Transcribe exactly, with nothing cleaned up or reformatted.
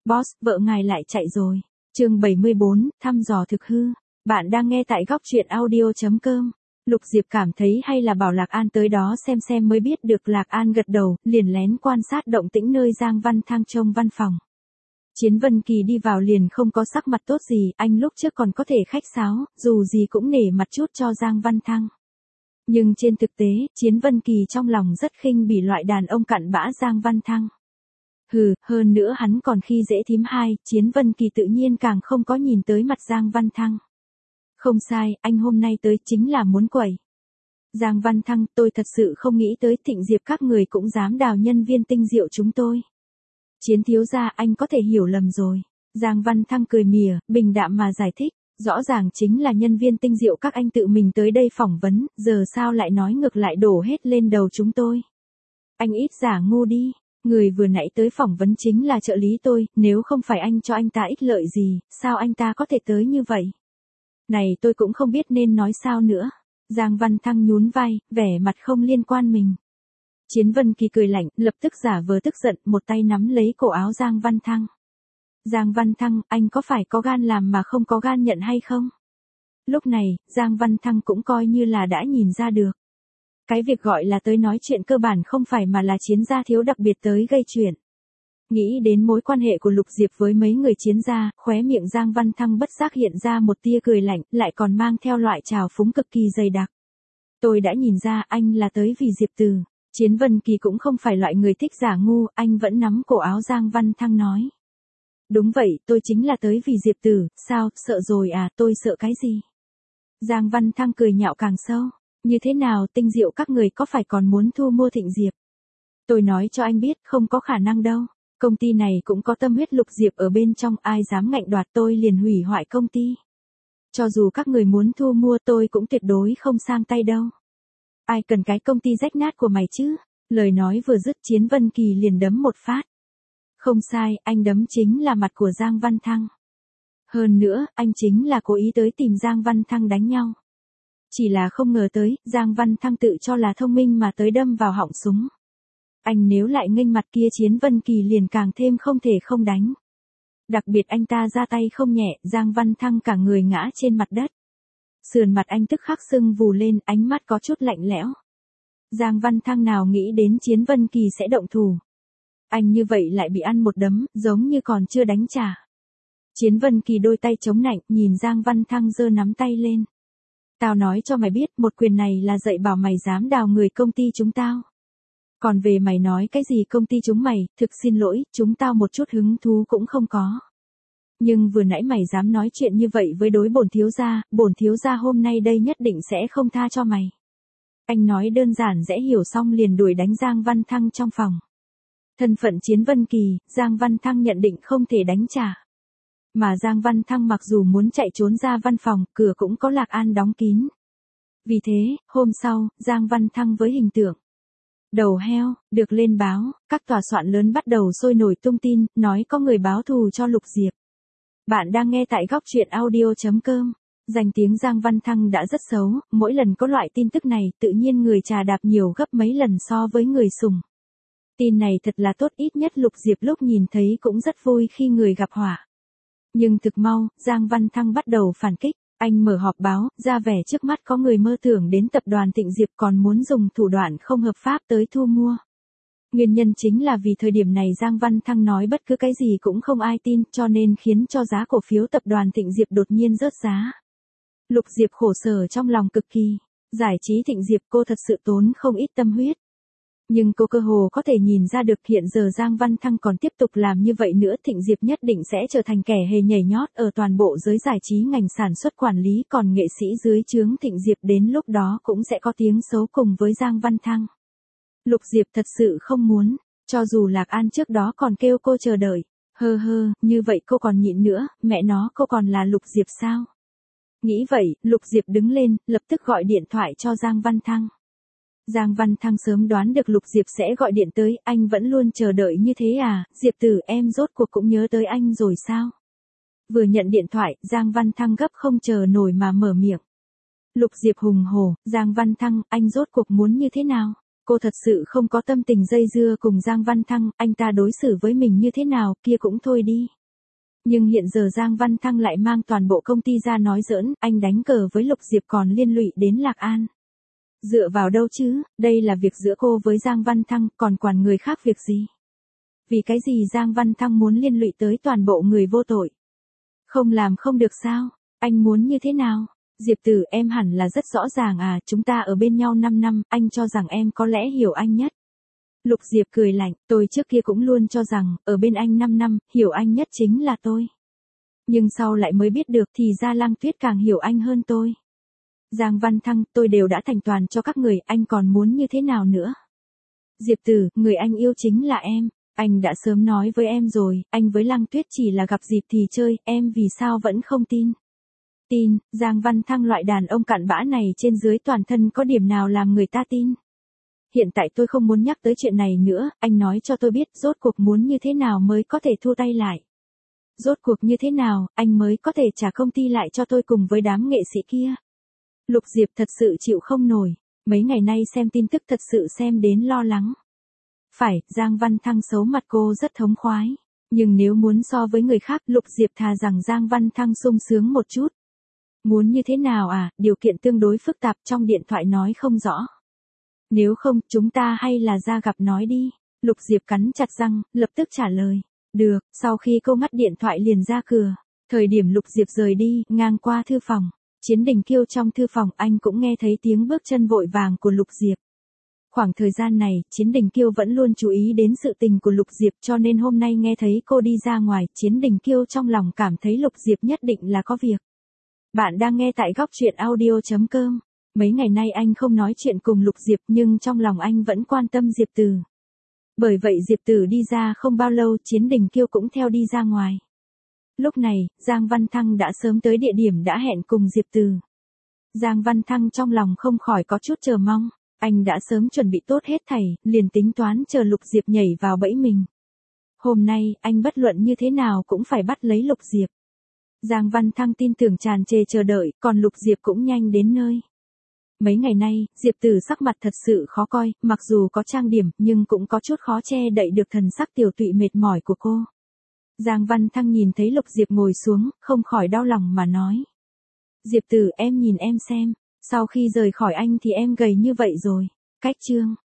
Boss, vợ ngài lại chạy rồi. Chương bảy mươi bốn, thăm dò thực hư. Bạn đang nghe tại góc truyện audio chấm com. Lục Diệp cảm thấy hay là bảo Lạc An tới đó xem xem mới biết được. Lạc An gật đầu, liền lén quan sát động tĩnh nơi Giang Văn Thăng trông văn phòng. Chiến Vân Kỳ đi vào liền không có sắc mặt tốt gì, anh lúc trước còn có thể khách sáo, dù gì cũng nể mặt chút cho Giang Văn Thăng. Nhưng trên thực tế, Chiến Vân Kỳ trong lòng rất khinh bỉ loại đàn ông cặn bã Giang Văn Thăng. Hừ, hơn nữa hắn còn khi dễ thím hai, Chiến Vân Kỳ tự nhiên càng không có nhìn tới mặt Giang Văn Thăng. Không sai, anh hôm nay tới chính là muốn quẩy. Giang Văn Thăng, tôi thật sự không nghĩ tới Thịnh Diệp các người cũng dám đào nhân viên tinh diệu chúng tôi. Chiến thiếu gia, anh có thể hiểu lầm rồi. Giang Văn Thăng cười mỉa, bình đạm mà giải thích, rõ ràng chính là nhân viên tinh diệu các anh tự mình tới đây phỏng vấn, giờ sao lại nói ngược lại đổ hết lên đầu chúng tôi. Anh ít giả ngu đi, người vừa nãy tới phỏng vấn chính là trợ lý tôi, nếu không phải anh cho anh ta ích lợi gì, sao anh ta có thể tới như vậy? Này tôi cũng không biết nên nói sao nữa. Giang Văn Thăng nhún vai, vẻ mặt không liên quan mình. Chiến Vân Kỳ cười lạnh, lập tức giả vờ tức giận, một tay nắm lấy cổ áo Giang Văn Thăng. Giang Văn Thăng, anh có phải có gan làm mà không có gan nhận hay không? Lúc này, Giang Văn Thăng cũng coi như là đã nhìn ra được. Cái việc gọi là tới nói chuyện cơ bản không phải mà là Chiến gia thiếu đặc biệt tới gây chuyện. Nghĩ đến mối quan hệ của Lục Diệp với mấy người Chiến gia, khóe miệng Giang Văn Thăng bất giác hiện ra một tia cười lạnh, lại còn mang theo loại trào phúng cực kỳ dày đặc. Tôi đã nhìn ra anh là tới vì Diệp Từ. Chiến Vân Kỳ cũng không phải loại người thích giả ngu, anh vẫn nắm cổ áo Giang Văn Thăng nói. Đúng vậy, tôi chính là tới vì Diệp Tử, sao, sợ rồi à, tôi sợ cái gì? Giang Văn Thăng cười nhạo càng sâu, như thế nào tinh diệu các người có phải còn muốn thu mua Thịnh Diệp? Tôi nói cho anh biết, không có khả năng đâu, công ty này cũng có tâm huyết Lục Diệp ở bên trong, ai dám ngạnh đoạt tôi liền hủy hoại công ty. Cho dù các người muốn thu mua tôi cũng tuyệt đối không sang tay đâu. Ai cần cái công ty rách nát của mày chứ? Lời nói vừa dứt Chiến Vân Kỳ liền đấm một phát. Không sai, anh đấm chính là mặt của Giang Văn Thăng. Hơn nữa, anh chính là cố ý tới tìm Giang Văn Thăng đánh nhau. Chỉ là không ngờ tới, Giang Văn Thăng tự cho là thông minh mà tới đâm vào họng súng. Anh nếu lại nghênh mặt kia Chiến Vân Kỳ liền càng thêm không thể không đánh. Đặc biệt anh ta ra tay không nhẹ, Giang Văn Thăng cả người ngã trên mặt đất. Sườn mặt anh tức khắc sưng vù lên, ánh mắt có chút lạnh lẽo. Giang Văn Thăng nào nghĩ đến Chiến Vân Kỳ sẽ động thủ. Anh như vậy lại bị ăn một đấm, giống như còn chưa đánh trả. Chiến Vân Kỳ đôi tay chống nạnh, nhìn Giang Văn Thăng giơ nắm tay lên. Tao nói cho mày biết, một quyền này là dạy bảo mày dám đào người công ty chúng tao. Còn về mày nói cái gì công ty chúng mày, thực xin lỗi, chúng tao một chút hứng thú cũng không có. Nhưng vừa nãy mày dám nói chuyện như vậy với đối bổn thiếu gia, bổn thiếu gia hôm nay đây nhất định sẽ không tha cho mày. Anh nói đơn giản dễ hiểu xong liền đuổi đánh Giang Văn Thăng trong phòng. Thân phận Chiến Vân Kỳ, Giang Văn Thăng nhận định không thể đánh trả. Mà Giang Văn Thăng mặc dù muốn chạy trốn ra văn phòng, cửa cũng có Lạc An đóng kín. Vì thế, hôm sau, Giang Văn Thăng với hình tượng đầu heo, được lên báo, các tòa soạn lớn bắt đầu sôi nổi tung tin, nói có người báo thù cho Lục Diệp. Bạn đang nghe tại góc truyện audio chấm com. Danh tiếng Giang Văn Thăng đã rất xấu, mỗi lần có loại tin tức này, tự nhiên người trà đạp nhiều gấp mấy lần so với người sùng. Tin này thật là tốt, ít nhất Lục Diệp lúc nhìn thấy cũng rất vui khi người gặp họa. Nhưng thực mau, Giang Văn Thăng bắt đầu phản kích, anh mở họp báo, ra vẻ trước mắt có người mơ tưởng đến tập đoàn Thịnh Diệp còn muốn dùng thủ đoạn không hợp pháp tới thu mua. Nguyên nhân chính là vì thời điểm này Giang Văn Thăng nói bất cứ cái gì cũng không ai tin, cho nên khiến cho giá cổ phiếu tập đoàn Thịnh Diệp đột nhiên rớt giá. Lục Diệp khổ sở trong lòng cực kỳ, giải trí Thịnh Diệp cô thật sự tốn không ít tâm huyết. Nhưng cô cơ hồ có thể nhìn ra được hiện giờ Giang Văn Thăng còn tiếp tục làm như vậy nữa Thịnh Diệp nhất định sẽ trở thành kẻ hề nhảy nhót ở toàn bộ giới giải trí ngành sản xuất quản lý, còn nghệ sĩ dưới trướng Thịnh Diệp đến lúc đó cũng sẽ có tiếng xấu cùng với Giang Văn Thăng. Lục Diệp thật sự không muốn, cho dù Lạc An trước đó còn kêu cô chờ đợi, hơ hơ, như vậy cô còn nhịn nữa, mẹ nó cô còn là Lục Diệp sao? Nghĩ vậy, Lục Diệp đứng lên, lập tức gọi điện thoại cho Giang Văn Thăng. Giang Văn Thăng sớm đoán được Lục Diệp sẽ gọi điện tới, anh vẫn luôn chờ đợi như thế à, Diệp Tử em rốt cuộc cũng nhớ tới anh rồi sao? Vừa nhận điện thoại, Giang Văn Thăng gấp không chờ nổi mà mở miệng. Lục Diệp hùng hổ, Giang Văn Thăng, anh rốt cuộc muốn như thế nào? Cô thật sự không có tâm tình dây dưa cùng Giang Văn Thăng, anh ta đối xử với mình như thế nào, kia cũng thôi đi. Nhưng hiện giờ Giang Văn Thăng lại mang toàn bộ công ty ra nói giỡn, anh đánh cờ với Lục Diệp còn liên lụy đến Lạc An. Dựa vào đâu chứ, đây là việc giữa cô với Giang Văn Thăng, còn quản người khác việc gì? Vì cái gì Giang Văn Thăng muốn liên lụy tới toàn bộ người vô tội? Không làm không được sao? Anh muốn như thế nào? Diệp Tử, em hẳn là rất rõ ràng à, chúng ta ở bên nhau năm năm, anh cho rằng em có lẽ hiểu anh nhất. Lục Diệp cười lạnh, tôi trước kia cũng luôn cho rằng, ở bên anh năm năm, hiểu anh nhất chính là tôi. Nhưng sau lại mới biết được thì ra Lăng Tuyết càng hiểu anh hơn tôi. Giang Văn Thăng, tôi đều đã thành toàn cho các người, anh còn muốn như thế nào nữa? Diệp Tử, người anh yêu chính là em. Anh đã sớm nói với em rồi, anh với Lăng Tuyết chỉ là gặp dịp thì chơi, em vì sao vẫn không tin? Tin, Giang Văn Thăng loại đàn ông cặn bã này trên dưới toàn thân có điểm nào làm người ta tin? Hiện tại tôi không muốn nhắc tới chuyện này nữa, anh nói cho tôi biết rốt cuộc muốn như thế nào mới có thể thu tay lại. Rốt cuộc như thế nào, anh mới có thể trả công ty lại cho tôi cùng với đám nghệ sĩ kia. Lục Diệp thật sự chịu không nổi, mấy ngày nay xem tin tức thật sự xem đến lo lắng. Phải, Giang Văn Thăng xấu mặt cô rất thống khoái, nhưng nếu muốn so với người khác, Lục Diệp thà rằng Giang Văn Thăng sung sướng một chút. Muốn như thế nào à, điều kiện tương đối phức tạp trong điện thoại nói không rõ. Nếu không, chúng ta hay là ra gặp nói đi. Lục Diệp cắn chặt răng, lập tức trả lời. Được, sau khi cô ngắt điện thoại liền ra cửa. Thời điểm Lục Diệp rời đi, ngang qua thư phòng. Chiến Đình Kiêu trong thư phòng, anh cũng nghe thấy tiếng bước chân vội vàng của Lục Diệp. Khoảng thời gian này, Chiến Đình Kiêu vẫn luôn chú ý đến sự tình của Lục Diệp cho nên hôm nay nghe thấy cô đi ra ngoài, Chiến Đình Kiêu trong lòng cảm thấy Lục Diệp nhất định là có việc. Bạn đang nghe tại góc truyện audio chấm com. Mấy ngày nay anh không nói chuyện cùng Lục Diệp nhưng trong lòng anh vẫn quan tâm Diệp Tử. Bởi vậy Diệp Tử đi ra không bao lâu Chiến Đình Kiêu cũng theo đi ra ngoài. Lúc này, Giang Văn Thăng đã sớm tới địa điểm đã hẹn cùng Diệp Tử. Giang Văn Thăng trong lòng không khỏi có chút chờ mong. Anh đã sớm chuẩn bị tốt hết thảy, liền tính toán chờ Lục Diệp nhảy vào bẫy mình. Hôm nay, anh bất luận như thế nào cũng phải bắt lấy Lục Diệp. Giang Văn Thăng tin tưởng tràn trề chờ đợi, còn Lục Diệp cũng nhanh đến nơi. Mấy ngày nay, Diệp Tử sắc mặt thật sự khó coi, mặc dù có trang điểm, nhưng cũng có chút khó che đậy được thần sắc tiểu tụy mệt mỏi của cô. Giang Văn Thăng nhìn thấy Lục Diệp ngồi xuống, không khỏi đau lòng mà nói. Diệp Tử, em nhìn em xem, sau khi rời khỏi anh thì em gầy như vậy rồi. Cách chương.